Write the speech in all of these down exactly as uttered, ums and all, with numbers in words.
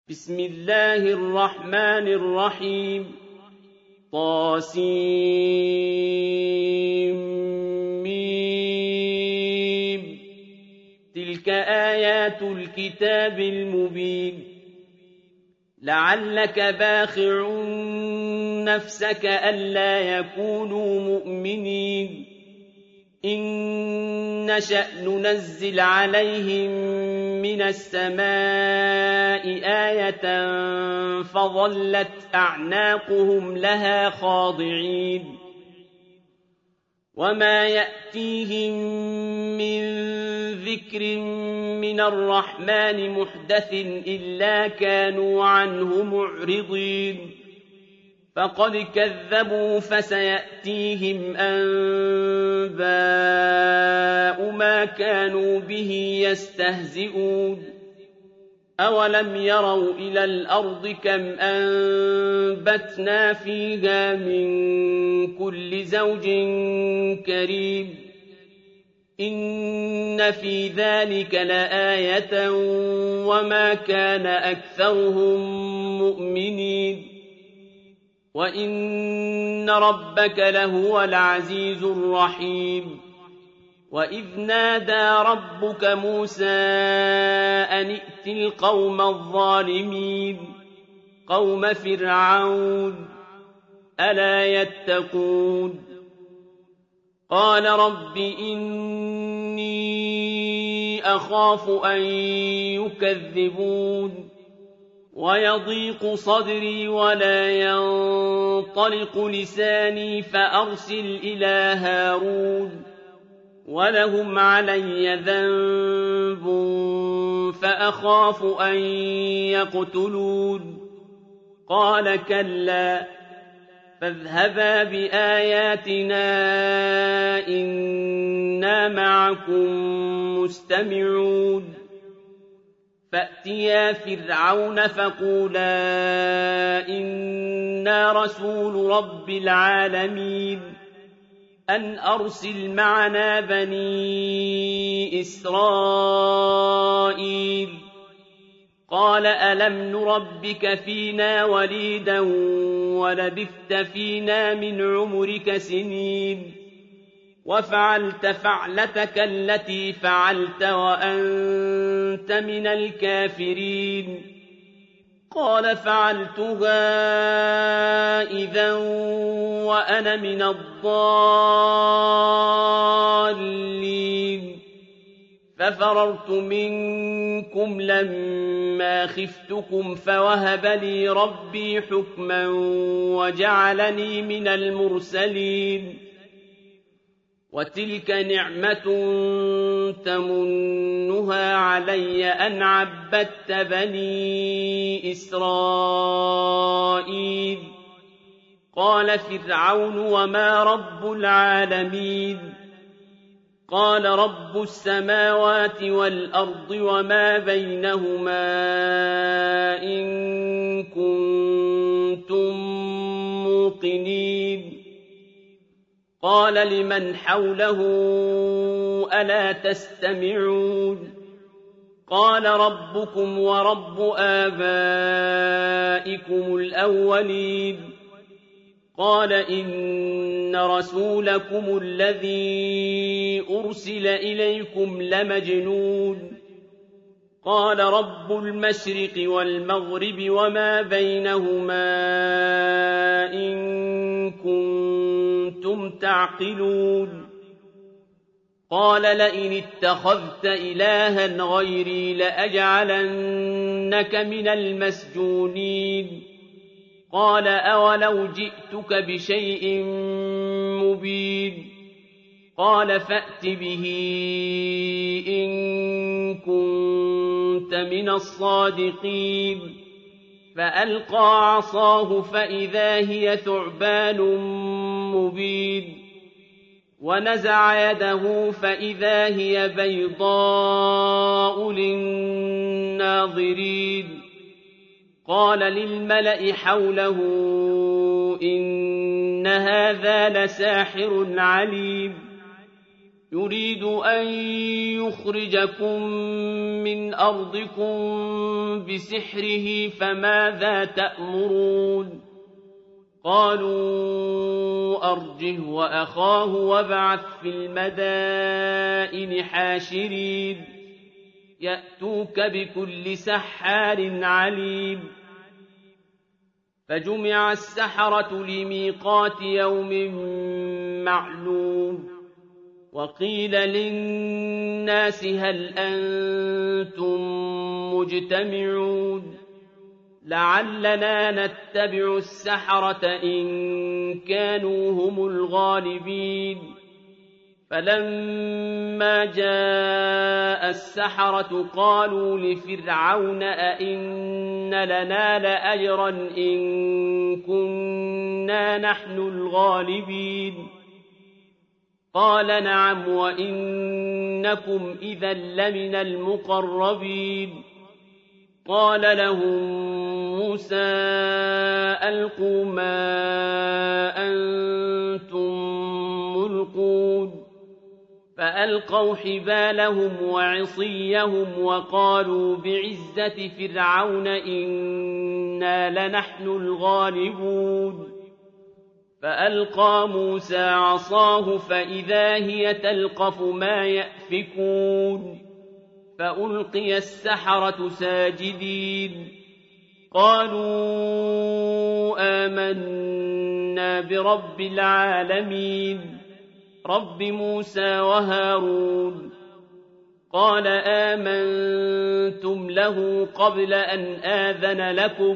بسم الله الرحمن الرحيم طاسيم تلك آيات الكتاب المبين لعلك باخع نفسك ألا يكونوا مؤمنين إن نشأ ننزل عليهم من السماء آية فظلت أعناقهم لها خاضعين وما يأتيهم من ذكر من الرحمن محدث إلا كانوا عنه معرضين فقد كذبوا فسيأتيهم أنباء ما كانوا به يستهزئون أولم يروا إلى الأرض كم أنبتنا فيها من كل زوج كريم إن في ذلك لآية وما كان أكثرهم مؤمنين وَإِنَّ رَبَّكَ لَهُوَ الْعَزِيزُ الرَّحِيمُ وَإِذْ نَادَى رَبُّكَ مُوسَىٰ أَنِ ائْتِ الْقَوْمَ الظَّالِمِينَ قَوْمَ فِرْعَوْنَ أَلَا يَتَّقُونَ قَالَ رَبِّ إِنِّي أَخَافُ أَن يُكَذِّبُونِ ويضيق صدري ولا ينطلق لساني فأرسل إلى هارون ولهم علي ذنب فأخاف أن يقتلون قال كلا فاذهبا بآياتنا إنا معكم مستمعون فأتيا فرعون فقولا إنا رسول رب العالمين أن أرسل معنا بني إسرائيل قال ألم نربك فينا وليدا ولبثت فينا من عمرك سنين وفعلت فعلتك التي فعلت وأنت من الكافرين قال فعلتها إذا وأنا من الضالين ففررت منكم لما خفتكم فوهب لي ربي حكما وجعلني من المرسلين وتلك نعمة تمنها علي أن عبدت بني إسرائيل قال فرعون وما رب العالمين قال رب السماوات والأرض وما بينهما إن كنتم موقنين قال لمن حوله ألا تستمعون قال ربكم ورب آبائكم الأولين قال إن رسولكم الذي أرسل إليكم لمجنون قال رب المشرق والمغرب وما بينهما إن كنتم تعقلون قال لئن اتخذت إلها غيري لأجعلنك من المسجونين قال أولو جئتك بشيء مبين قال فأت به إن كنت من الصادقين فألقى عصاه فإذا هي ثعبان مبين ونزع يده فإذا هي بيضاء للناظرين قال للملأ حوله إن هذا لساحر عليم يريد أن يخرجكم من أرضكم بسحره فماذا تأمرون قالوا أرجه وأخاه وابعث في المدائن حاشرين يأتوك بكل سحار عليم فجمع السحرة لميقات يوم معلوم وقيل للناس هل أنتم مجتمعون لعلنا نتبع السحرة إن كانوا هم الغالبين فلما جاء السحرة قالوا لفرعون أئن لنا لأجرا إن كنا نحن الغالبين قال نعم وإنكم إذا لمن المقربين قال لهم موسى ألقوا ما أنتم ملقون فألقوا حبالهم وعصيهم وقالوا بعزة فرعون إنا لنحن الغالبون فألقى موسى عصاه فإذا هي تلقف ما يأفكون فألقي السحرة ساجدين قالوا آمنا برب العالمين رب موسى وهارون قال آمنتم له قبل أن آذن لكم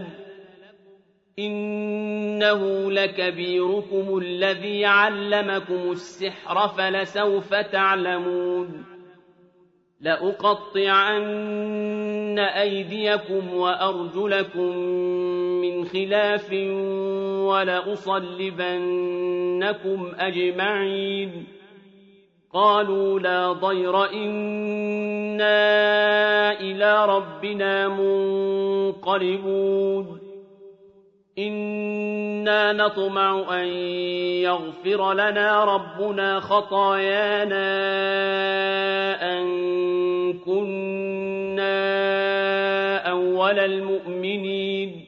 إنه لكبيركم الذي علمكم السحر فلسوف تعلمون لأقطعن أيديكم وأرجلكم من خلاف ولأصلبنكم أجمعين قالوا لا ضير إنا إلى ربنا منقلبون إنا نطمع أن يغفر لنا ربنا خطايانا أن كنا أول المؤمنين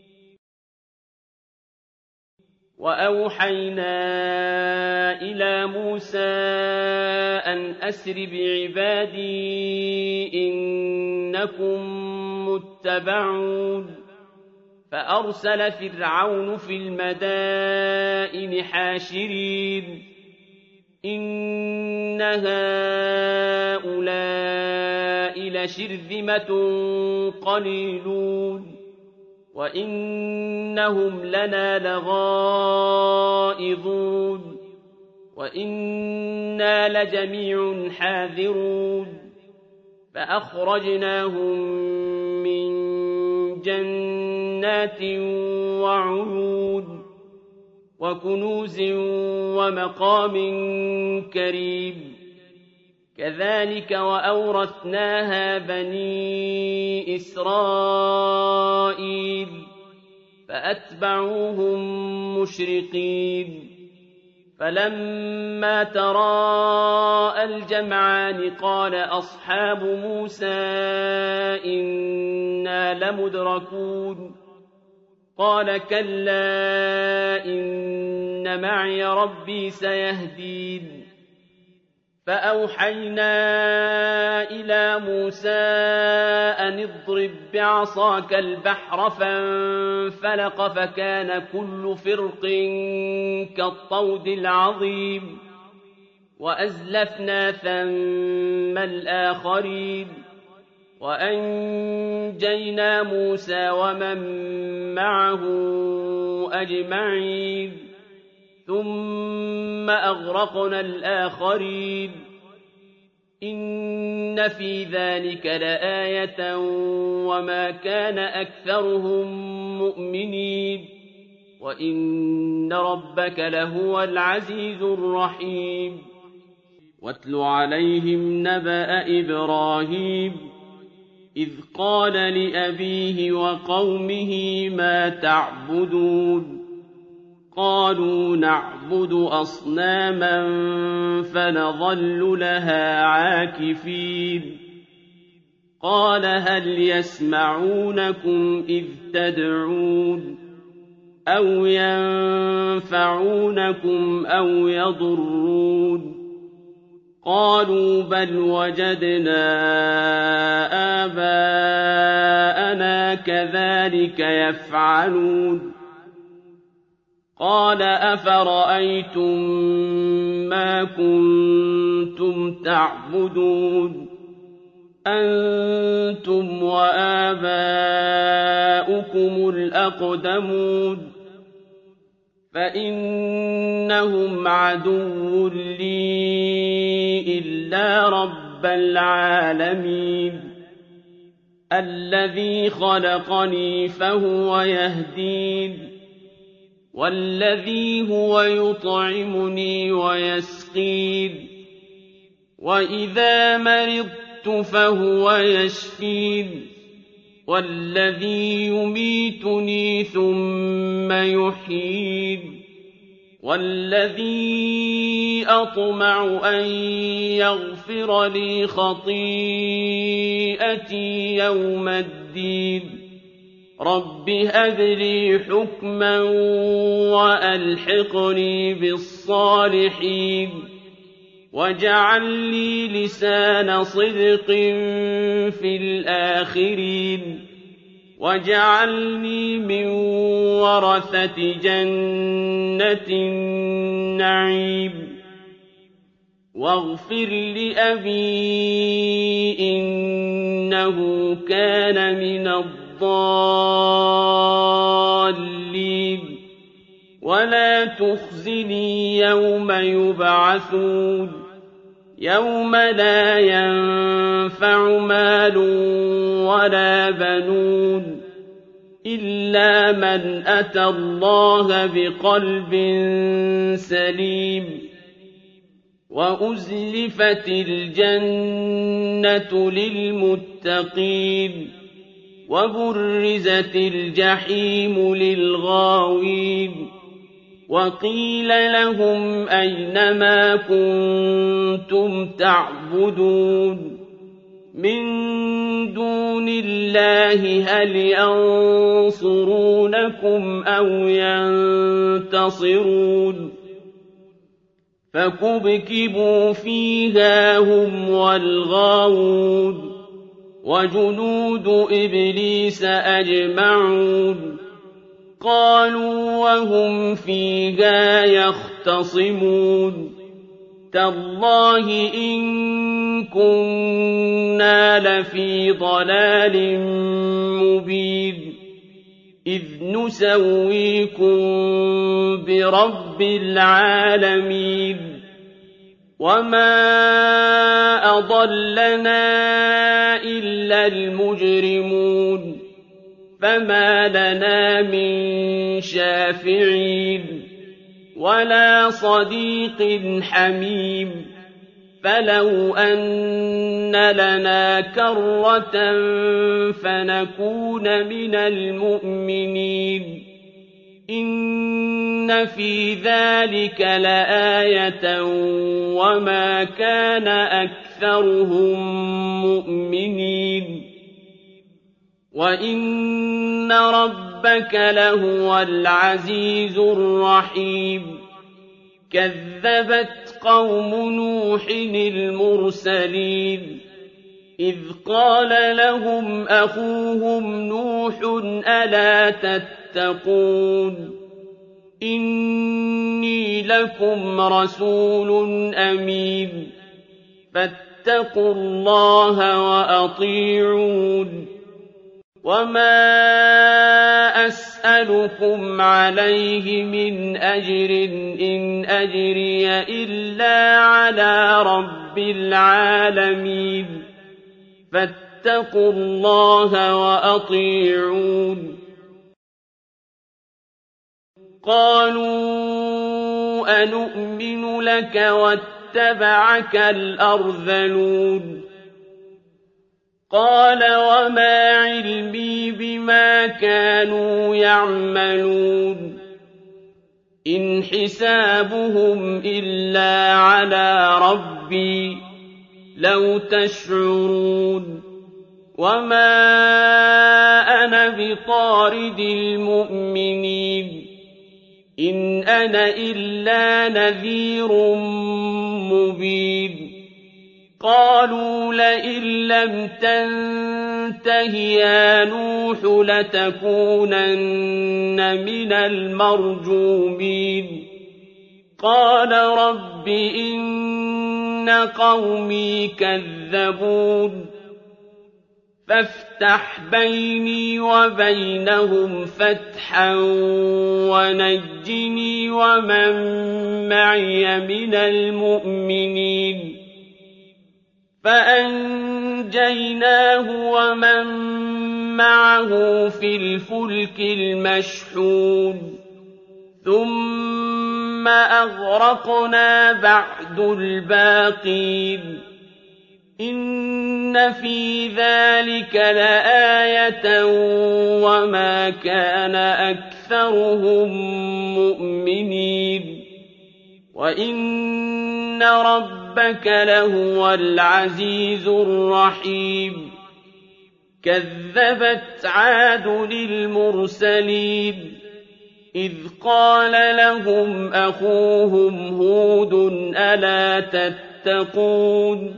وأوحينا إلى موسى أن أسر بعبادي إنكم متبعون فأرسل فرعون في المدائن حاشرين إن هؤلاء لشرذمة قليلون وإنهم لنا لغائظون وإنا لجميع حاذرون فأخرجناهم من جنات وعيون وكنوز ومقام كريم كذلك وأورثناها بني إسرائيل فأتبعوهم مشرقين فلما تراءى الجمعان قال أصحاب موسى إنا لمدركون قال كلا إن معي ربي سيهدين فأوحينا إلى موسى أن اضرب بعصاك البحر فانفلق فكان كل فرق كالطود العظيم وأزلفنا ثم الآخرين وأنجينا موسى ومن معه أجمعين ثم أغرقنا الآخرين إن في ذلك لآية وما كان أكثرهم مؤمنين وإن ربك لهو العزيز الرحيم واتل عليهم نبأ إبراهيم إذ قال لأبيه وقومه ما تعبدون قالوا نعبد أصناما فنظل لها عاكفين قال هل يسمعونكم إذ تدعون أو ينفعونكم أو يضرون قالوا بل وجدنا آباءنا كذلك يفعلون قال أفرأيتم ما كنتم تعبدون أنتم وآباؤكم الأقدمون فإنهم عدو لي إلا رب العالمين الذي خلقني فهو يهدين والذي هو يطعمني ويسقين وإذا مرضت فهو يشفين والذي يميتني ثم يحيين والذي أطمع أن يغفر لي خطيئتي يوم الدين رب هب لي حكما وألحقني بالصالحين واجعل لي لسان صدق في الآخرين واجعلني من ورثة جنة النعيم واغفر لأبي إنه كان من الضالين ولا تخزني يوم يبعثون يوم لا ينفع مال ولا بنون إلا من أتى الله بقلب سليم وأزلفت الجنة للمتقين وبرزت الجحيم للغاوين وقيل لهم أين ما كنتم تعبدون من دون الله هل ينصرونكم أو ينتصرون فكبكبوا فيها هم والغاوون وجنود إبليس أجمعون قالوا وهم فيها يختصمون تالله إن كنا لفي ضلال مبين إذ نسويكم برب العالمين وما أضلنا إلا المجرمون فما لنا من شافعين ولا صديق حميم فلو أن لنا كرة فنكون من المؤمنين إن في ذلك لآية وما كان أكثرهم مؤمنين وإن ربك لهو العزيز الرحيم كذبت قوم نوح المرسلين إذ قال لهم أخوهم نوح ألا تتقون إني لكم رسول أمين فاتقوا الله وأطيعون وما أسألكم عليه من أجر إن أجري إلا على رب العالمين فاتقوا الله وأطيعون قالوا أنؤمن لك واتبعك الأرذلون قال وما علمي بما كانوا يعملون إِنْ حِسَابُهُمْ إِلَّا عَلَىٰ رَبِّي لَوْ تَشْعُرُونَ وَمَا أَنَا بِطَارِدِ الْمُؤْمِنِينَ إِنْ أَنَا إِلَّا نَذِيرٌ مُّبِينٌ قَالُوا لَئِن لَّمْ تَنتَهِ يَا نُوحُ لَتَكُونَنَّ مِنَ الْمَرْجُومِينَ قَالَ رَبِّ إِنَّ قَوْمِي كَذَّبُونِ فافتح بيني وبينهم فتحا ونجني ومن معي من المؤمنين فأنجيناه ومن معه في الفلك المشحون ثم أغرقنا بعد الباقين إن في ذلك لآية وما كان أكثرهم مؤمنين وإن ربك لهو العزيز الرحيم كذبت عاد للمرسلين إذ قال لهم أخوهم هود ألا تتقون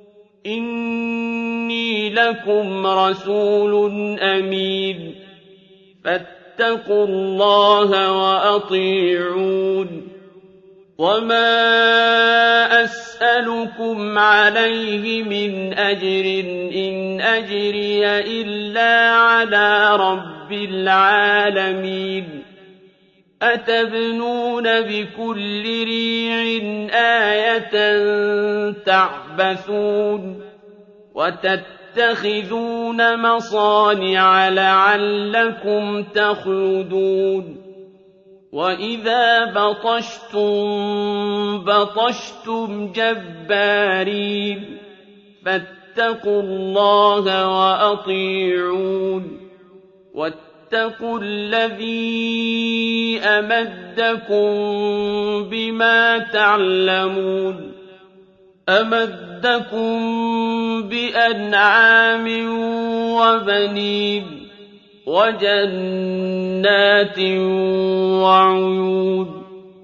إِنِّي لَكُمْ رَسُولٌ أَمِينٌ فَاتَّقُوا اللَّهَ وَأَطِيعُونِ وَمَا أَسْأَلُكُمْ عَلَيْهِ مِنْ أَجْرٍ إِنْ أَجْرِيَ إِلَّا عَلَىٰ رَبِّ الْعَالَمِينَ أَتَبْنُونَ بِكُلِّ رِيعٍ آيَةً تَعْبَثُونَ وَتَتَّخِذُونَ مَصَانِعَ لَعَلَّكُمْ تَخْلُدُونَ وَإِذَا بَطَشْتُم بَطَشْتُمْ جَبَّارِينَ فَاتَّقُوا اللَّهَ وَأَطِيعُونِ وَاتَّقُوا الَّذِي أَمَدَّكُم بِمَا تَعْلَمُونَ أَمَدَّكُم بِأَنْعَامٍ وَبَنِينَ وَجَنَّاتٍ وَعُيُونٍ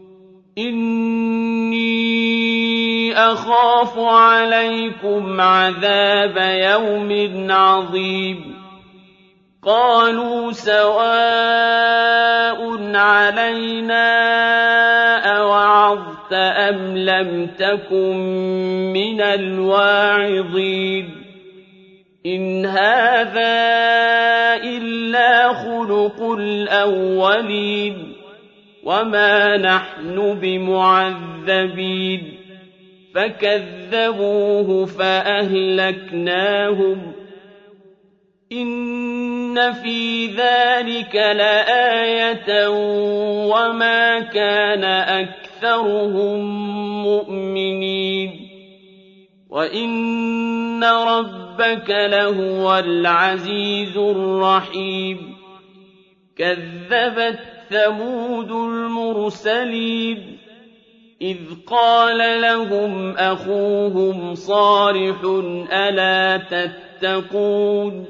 إِنِّي أَخَافُ عَلَيْكُمْ عَذَابَ يَوْمٍ عَظِيمٍ قَالُوا سَوَاءٌ عَلَيْنَا أَوَعَظْتَ أَمْ لَمْ تَكُن مِّنَ الْوَاعِظِينَ إِنْ هَٰذَا إِلَّا خُلُقُ الْأَوَّلِينَ وَمَا نَحْنُ بِمُعَذَّبِينَ فَكَذَّبُوهُ فَأَهْلَكْنَاهُمْ إِنَّ فِي ذَلِكَ لَآيَةً وَمَا كَانَ أَكْثَرُهُم مُّؤْمِنِينَ وَإِنَّ رَبَّكَ لَهُوَ الْعَزِيزُ الرَّحِيمُ كَذَّبَتْ ثَمُودُ الْمُرْسَلِينَ إِذْ قَالَ لَهُمْ أَخُوهُمْ صَالِحٌ أَلَا تَتَّقُونَ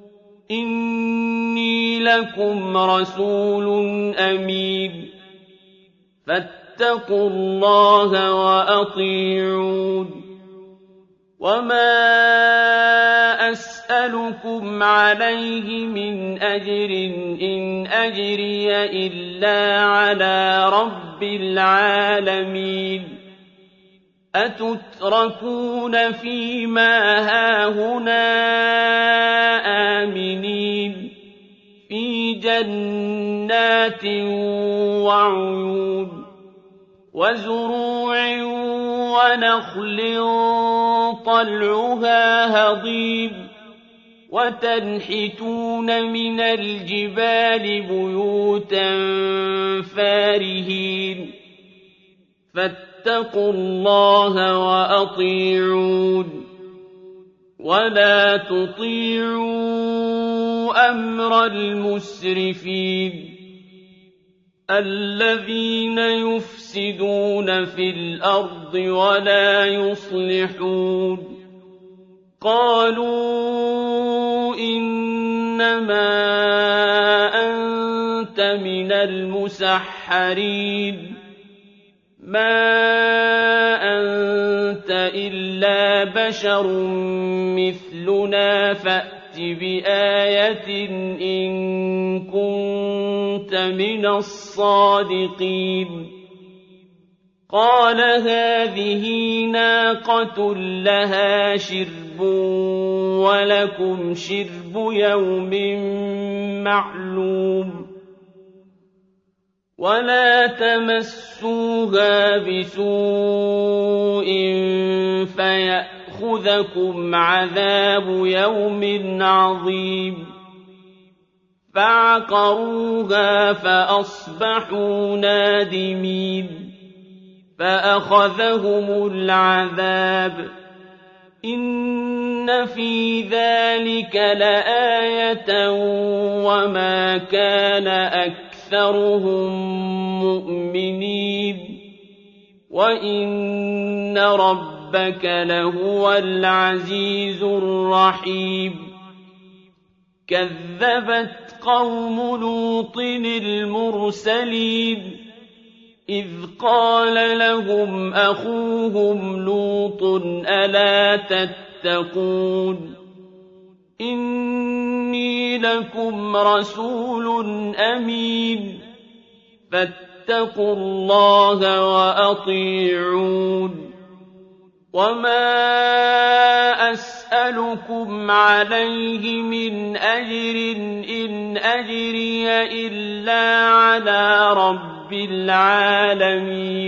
إِنِّي لَكُمْ رَسُولٌ أَمِينٌ فَاتَّقُوا اللَّهَ وَأَطِيعُونِ وَمَا أَسْأَلُكُمْ عَلَيْهِ مِنْ أَجْرٍ إِنْ أَجْرِيَ إِلَّا عَلَىٰ رَبِّ الْعَالَمِينَ أَتُتْرَكُونَ فِي مَا هَاهُنَا آمِنِينَ فِي جَنَّاتٍ وَعُيُونٍ وَزُرُوعٍ وَنَخْلٍ طَلْعُهَا هَضِيمٌ وَتَنْحِتُونَ مِنَ الْجِبَالِ بُيُوتًا فَارِهِينَ فَاتَّقُوا اللَّهَ وَأَطِيعُونِ وَلَا تُطِيعُوا أَمْرَ الْمُسْرِفِينَ الذين يفسدون في الأرض ولا يصلحون قالوا إنما أنت من المسحرين ما أنت إلا بشر مثلنا فأت بآية إن كنت من الصادقين قال هذه ناقة لها شرب ولكم شرب يوم معلوم ولا تمسوها بسوء فيأخذكم عذاب يوم عظيم فعقروها فأصبحوا نادمين فأخذهم العذاب إن في ذلك لآية وما كان أكثرهم مؤمنين وإن ربك لهو العزيز الرحيم كذبت قوم لوط المرسلين إذ قال لهم أخوهم لوط ألا تتقون إني لكم رسول أمين فاتقوا الله وأطيعون وما أسألكم عليه من أجر إن أجري إلا على رب العالمين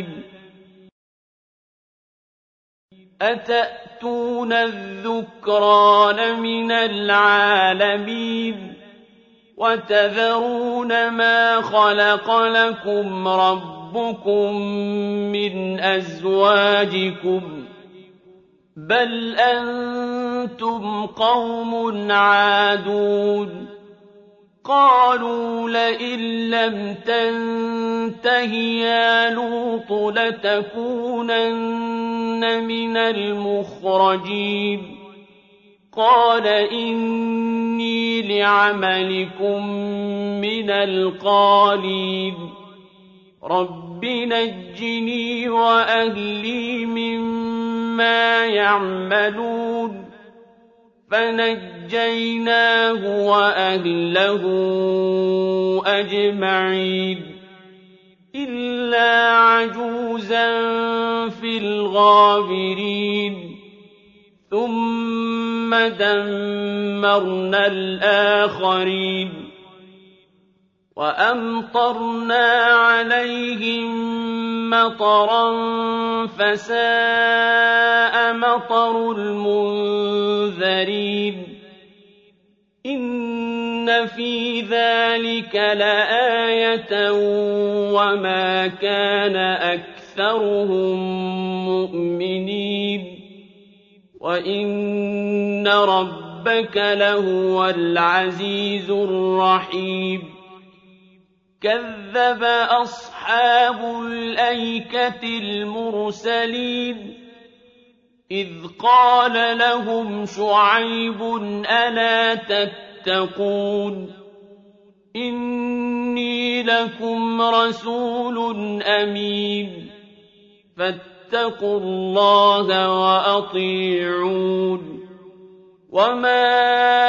أتأتون الذكران من العالمين وتذرون ما خلق لكم ربكم من أزواجكم بل أنتم قوم عادون قالوا لئن لم تنته يا لوط لتكونن من المخرجين قال إني لعملكم من القالين رب نجني وأهلي مما يعملون فنجيناه وأهله أجمعين إلا عجوزا في الغابرين ثم دمرنا الآخرين وأمطرنا عليهم مطرا فساء مطر المنذرين إن في ذلك لآية وما كان أكثرهم مؤمنين وإن ربك لهو العزيز الرحيم كذب أصحاب الأيكة المرسلين إذ قال لهم شعيب ألا تتقون إني لكم رسول أمين فاتقوا الله وأطيعون وما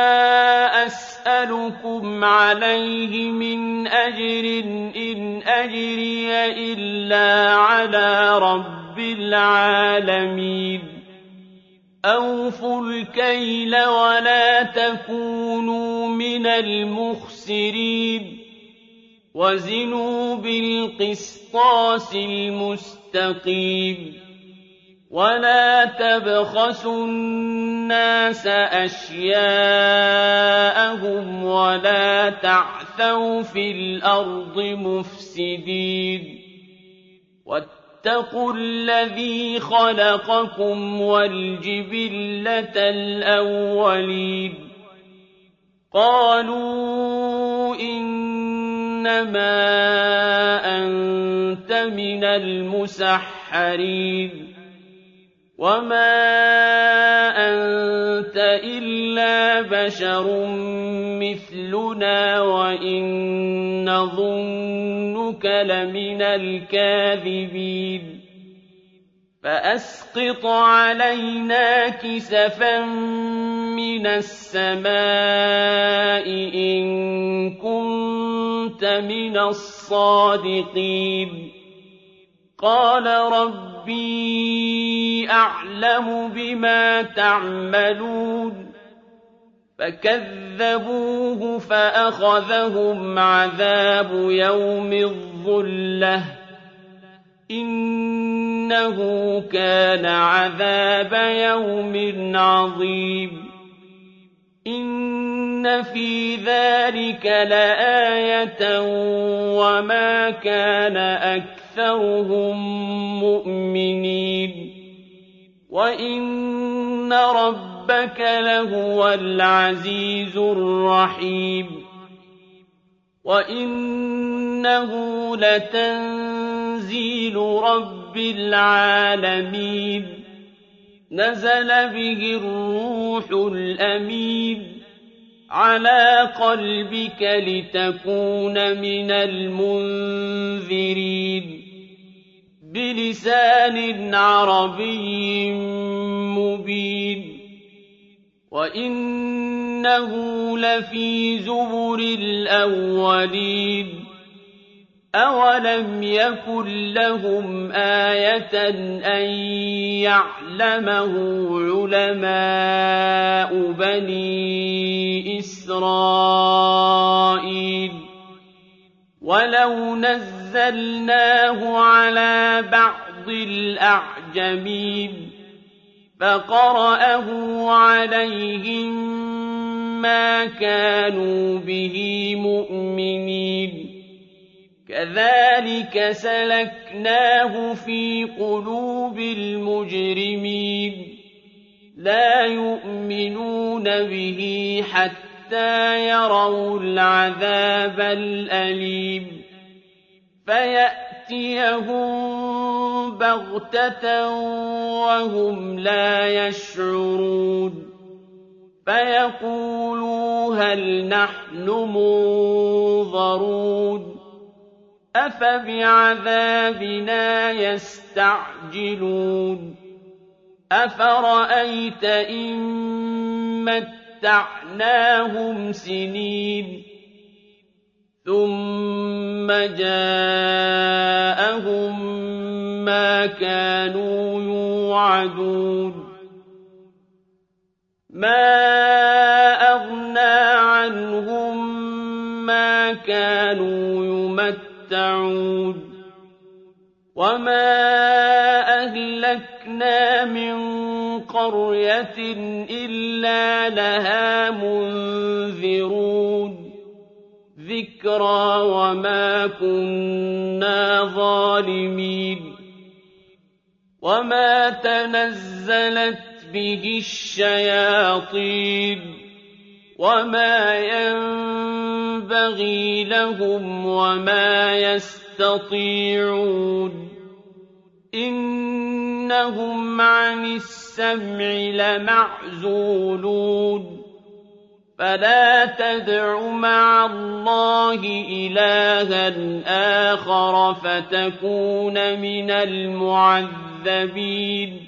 أسألكم عليه من أجر إن أجري إلا على رب العالمين أوفوا الكيل ولا تكونوا من المخسرين وزنوا بالقسطاس المستقيم ولا تبخسوا الناس أشياءهم ولا تعثوا في الأرض مفسدين واتقوا الذي خلقكم والجبلة الأولين قالوا إنما أنت من المسحرين وما أنت إلا بشر مثلنا وإن نظنك لمن الكاذبين فأسقط علينا كسفا من السماء إن كنت من الصادقين قال ربي أعلم بما تعملون فكذبوه فأخذهم عذاب يوم الظلة إنه كان عذاب يوم عظيم إن في ذلك لآية وما كان أكثرهم مؤمنين وإن ربك لهو العزيز الرحيم وإنه لتنزيل رب العالمين نزل به الروح الأمين على قلبك لتكون من المنذرين بلسان عربي مبين وإنه لفي زبر الأولين أولم يكن لهم آية أن يعلمه علماء بني إسرائيل ولو نزلناه على بعض الأعجمين فقرأه عليهم ما كانوا به مؤمنين كذلك سلكناه في قلوب المجرمين لا يؤمنون به حتى يروا العذاب الأليم فيأتيهم بغتة وهم لا يشعرون فيقولوا هل نحن منظرون أفبعذابنا يستعجلون أفرأيت إن متعناهم سنين ثم جاءهم ما كانوا يوعدون ما أغنى عنهم ما كانوا يمتعون وما أهلكنا من قرية إلا لها منذرون ذكرى وما كنا ظالمين وما تنزلت به الشياطين وما ينبغي لهم وما يستطيعون إنهم عن السمع لمعزولون فلا تدع مع الله إلها آخر فتكون من المعذبين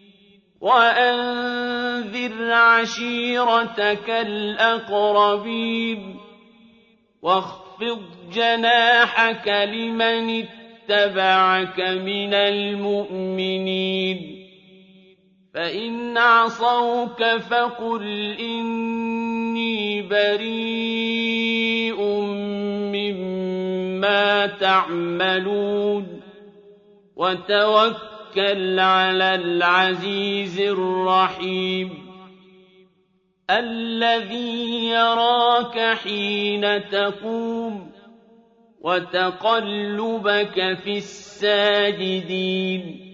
وأنذر عشيرتك الأقربين واخفض جناحك لمن اتبعك من المؤمنين فإن عصوك فقل إني بريء مما تعملون وتوكل على العزيز الرحيم الذي يراك حين تقوم وتقلبك في الساجدين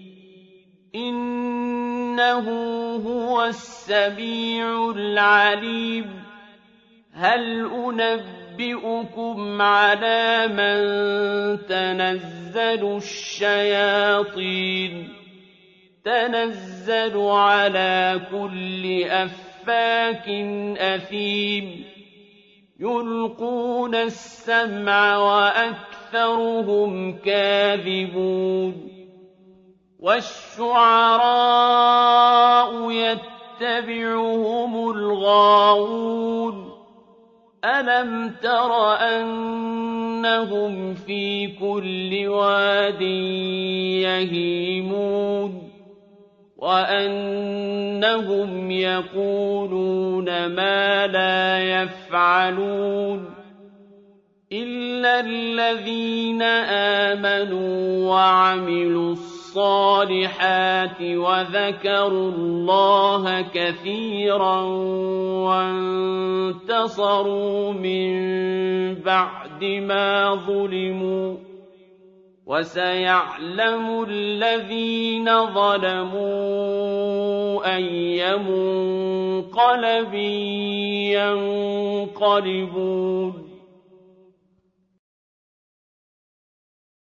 إنه هو السميع العليم هل أُنَبِّئُكُمْ عَلَىٰ مَن تَنَزَّلُ الشَّيَاطِينُ تَنَزَّلُ عَلَىٰ كُلِّ أَفَّاكٍ أَثِيمٍ يُلْقُونَ السَّمْعَ وَأَكْثَرُهُمْ كَاذِبُونَ وَالشُّعَرَاءُ يَتَّبِعُهُمُ الْغَاوُونَ أَلَمْ تَرَ أَنَّهُمْ فِي كُلِّ وَادٍ يَهِيمُونَ وَأَنَّهُمْ يَقُولُونَ مَا لَا يَفْعَلُونَ إِلَّا الَّذِينَ آمَنُوا وَعَمِلُوا الصَّالِحَاتِ وَذَكَرُوا اللَّهَ كَثِيرًا وَانتَصَرُوا مِن بَعْدِ مَا ظُلِمُوا وَسَيَعْلَمُ الَّذِينَ ظَلَمُوا أَيَّ مُنقَلَبٍ يَنقَلِبُونَ